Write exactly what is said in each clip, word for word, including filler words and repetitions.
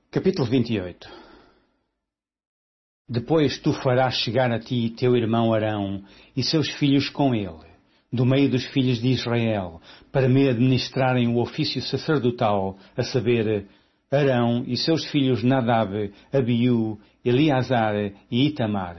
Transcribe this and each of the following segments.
Capítulo vinte e oito. Depois tu farás chegar a ti teu irmão Arão e seus filhos com ele, do meio dos filhos de Israel, para me administrarem o ofício sacerdotal, a saber, Arão e seus filhos Nadab, Abiú, Eleazar e Itamar.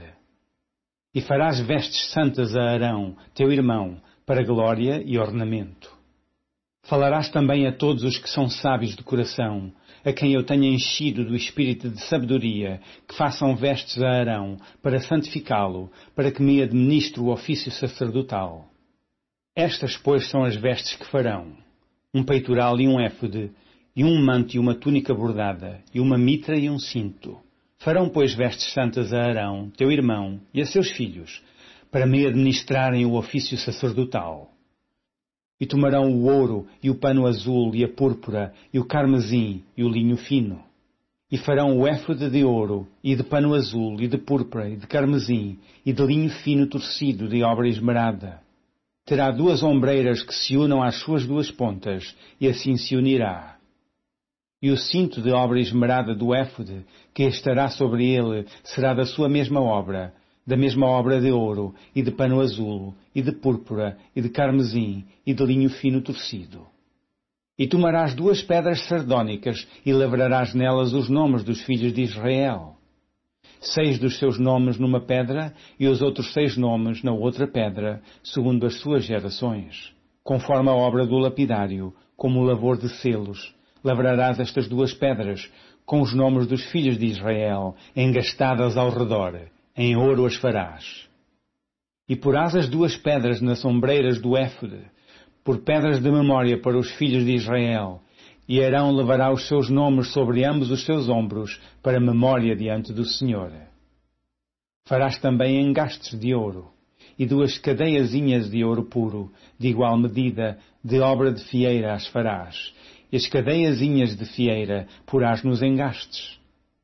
E farás vestes santas a Arão, teu irmão, para glória e ornamento. Falarás também a todos os que são sábios de coração, a quem eu tenha enchido do espírito de sabedoria, que façam vestes a Arão, para santificá-lo, para que me administre o ofício sacerdotal. Estas, pois, são as vestes que farão: um peitoral e um éfode, e um manto e uma túnica bordada, e uma mitra e um cinto. Farão, pois, vestes santas a Arão, teu irmão, e a seus filhos, para me administrarem o ofício sacerdotal. E tomarão o ouro, e o pano azul, e a púrpura, e o carmesim, e o linho fino. E farão o éfode de ouro, e de pano azul, e de púrpura, e de carmesim, e de linho fino torcido, de obra esmerada. Terá duas ombreiras que se unam às suas duas pontas, e assim se unirá. E o cinto de obra esmerada do éfode, que estará sobre ele, será da sua mesma obra, da mesma obra de ouro, e de pano azul, e de púrpura, e de carmesim, e de linho fino torcido. E tomarás duas pedras sardônicas, e lavrarás nelas os nomes dos filhos de Israel. Seis dos seus nomes numa pedra, e os outros seis nomes na outra pedra, segundo as suas gerações. Conforme a obra do lapidário, como o lavor de selos, lavrarás estas duas pedras, com os nomes dos filhos de Israel, engastadas ao redor. Em ouro as farás. E porás as duas pedras nas ombreiras do éfode, por pedras de memória para os filhos de Israel, e Arão levará os seus nomes sobre ambos os seus ombros, para memória diante do Senhor. Farás também engastes de ouro, e duas cadeiazinhas de ouro puro, de igual medida, de obra de fieira as farás, e as cadeiazinhas de fieira porás nos engastes.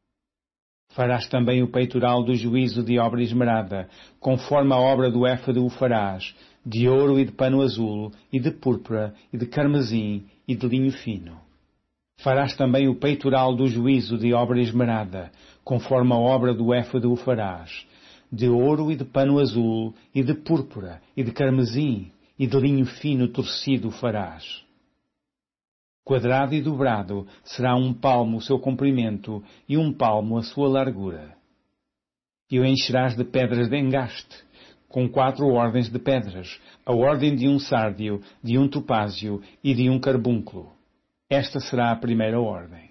Farás também o peitoral do juízo de obra esmerada, conforme a obra do éfode o farás, de ouro e de pano azul, e de púrpura, e de carmesim, e de linho fino. Farás também o peitoral do juízo de obra esmerada, conforme a obra do éfode o farás, de ouro e de pano azul, e de púrpura, e de carmesim, e de linho fino torcido farás. Quadrado e dobrado será um palmo o seu comprimento e um palmo a sua largura. E o encherás de pedras de engaste, com quatro ordens de pedras, a ordem de um sárdio, de um topázio e de um carbúnculo. Esta será a primeira ordem.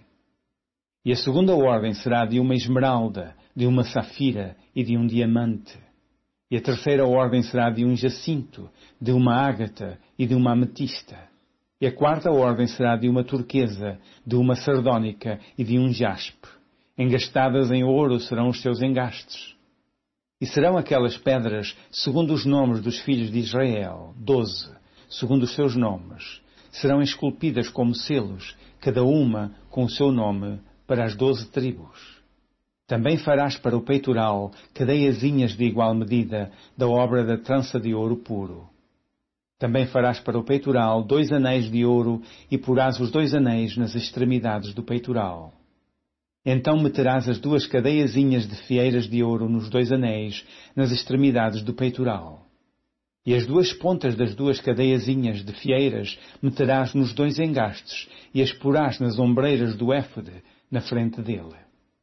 E a segunda ordem será de uma esmeralda, de uma safira e de um diamante. E a terceira ordem será de um jacinto, de uma ágata e de uma ametista. E a quarta ordem será de uma turquesa, de uma sardônica e de um jaspe. Engastadas em ouro serão os seus engastes. E serão aquelas pedras, segundo os nomes dos filhos de Israel, doze, segundo os seus nomes. Serão esculpidas como selos, cada uma com o seu nome, para as doze tribos. Também farás para o peitoral cadeiazinhas de igual medida, da obra da trança de ouro puro. Também farás para o peitoral dois anéis de ouro e porás os dois anéis nas extremidades do peitoral. Então meterás as duas cadeiazinhas de fieiras de ouro nos dois anéis, nas extremidades do peitoral. E as duas pontas das duas cadeiazinhas de fieiras meterás nos dois engastes e as porás nas ombreiras do éfode, na frente dele.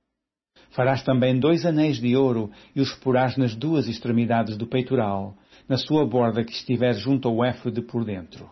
Farás também dois anéis de ouro e os porás nas duas extremidades do peitoral, na sua borda que estiver junto ao éfode por dentro.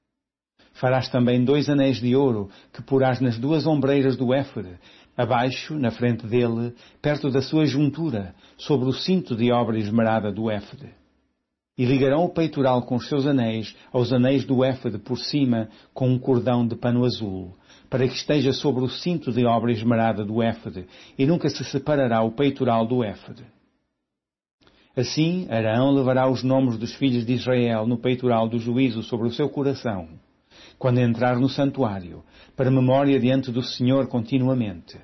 Farás também dois anéis de ouro que porás nas duas ombreiras do éfode, abaixo, na frente dele, perto da sua juntura, sobre o cinto de obra esmerada do éfode. E ligarão o peitoral com os seus anéis aos anéis do éfode por cima com um cordão de pano azul, para que esteja sobre o cinto de obra esmerada do éfode, e nunca se separará o peitoral do éfode. Assim, Arão levará os nomes dos filhos de Israel no peitoral do juízo sobre o seu coração, quando entrar no santuário, para memória diante do Senhor continuamente.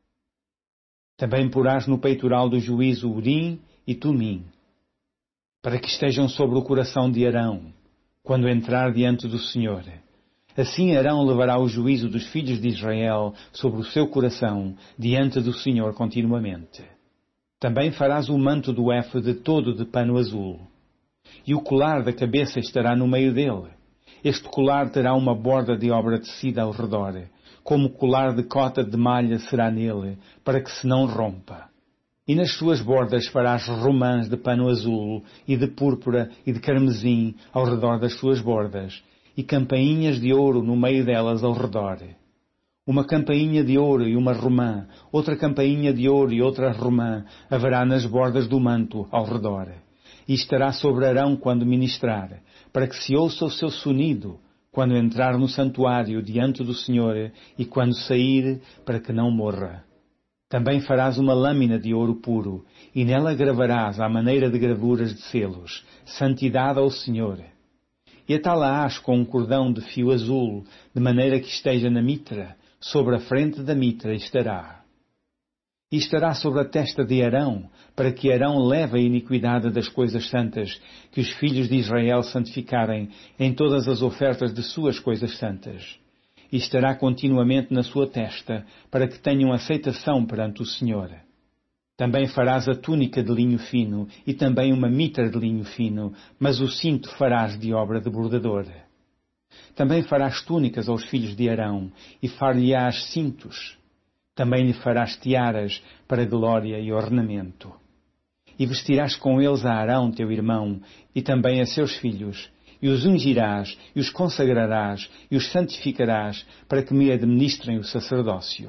Também porás no peitoral do juízo Urim e Tumim, para que estejam sobre o coração de Arão, quando entrar diante do Senhor, Assim Arão levará o juízo dos filhos de Israel sobre o seu coração diante do Senhor continuamente. Também farás o manto do éfode todo de pano azul. E o colar da cabeça estará no meio dele. Este colar terá uma borda de obra tecida ao redor, como colar de cota de malha será nele, para que se não rompa. E nas suas bordas farás romãs de pano azul, e de púrpura e de carmesim ao redor das suas bordas, e campainhas de ouro no meio delas ao redor. Uma campainha de ouro e uma romã, outra campainha de ouro e outra romã haverá nas bordas do manto ao redor. E estará sobre Arão quando ministrar, para que se ouça o seu sonido, quando entrar no santuário diante do Senhor e quando sair, para que não morra. Também farás uma lâmina de ouro puro, e nela gravarás à maneira de gravuras de selos, santidade ao Senhor. E atá-la-ás com um cordão de fio azul, de maneira que esteja na mitra, sobre a frente da mitra estará. E estará sobre a testa de Arão, para que Arão leve a iniquidade das coisas santas, que os filhos de Israel santificarem em todas as ofertas de suas coisas santas. E estará continuamente na sua testa, para que tenham aceitação perante o Senhor. Também farás a túnica de linho fino, e também uma mitra de linho fino, mas o cinto farás de obra de bordador. Também farás túnicas aos filhos de Arão, e far-lhe-ás cintos. Também lhe farás tiaras para glória e ornamento. E vestirás com eles a Arão, teu irmão, e também a seus filhos, e os ungirás, e os consagrarás, e os santificarás, para que me administrem o sacerdócio.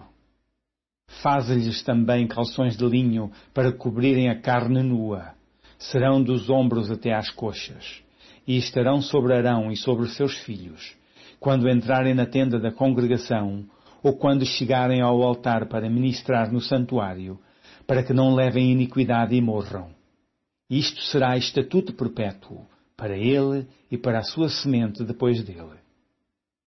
Faze-lhes também calções de linho, para cobrirem a carne nua. Serão dos ombros até às coxas. E estarão sobre Arão e sobre seus filhos, quando entrarem na tenda da congregação, ou quando chegarem ao altar para ministrar no santuário, para que não levem iniquidade e morram. Isto será estatuto perpétuo, para ele e para a sua semente depois dele.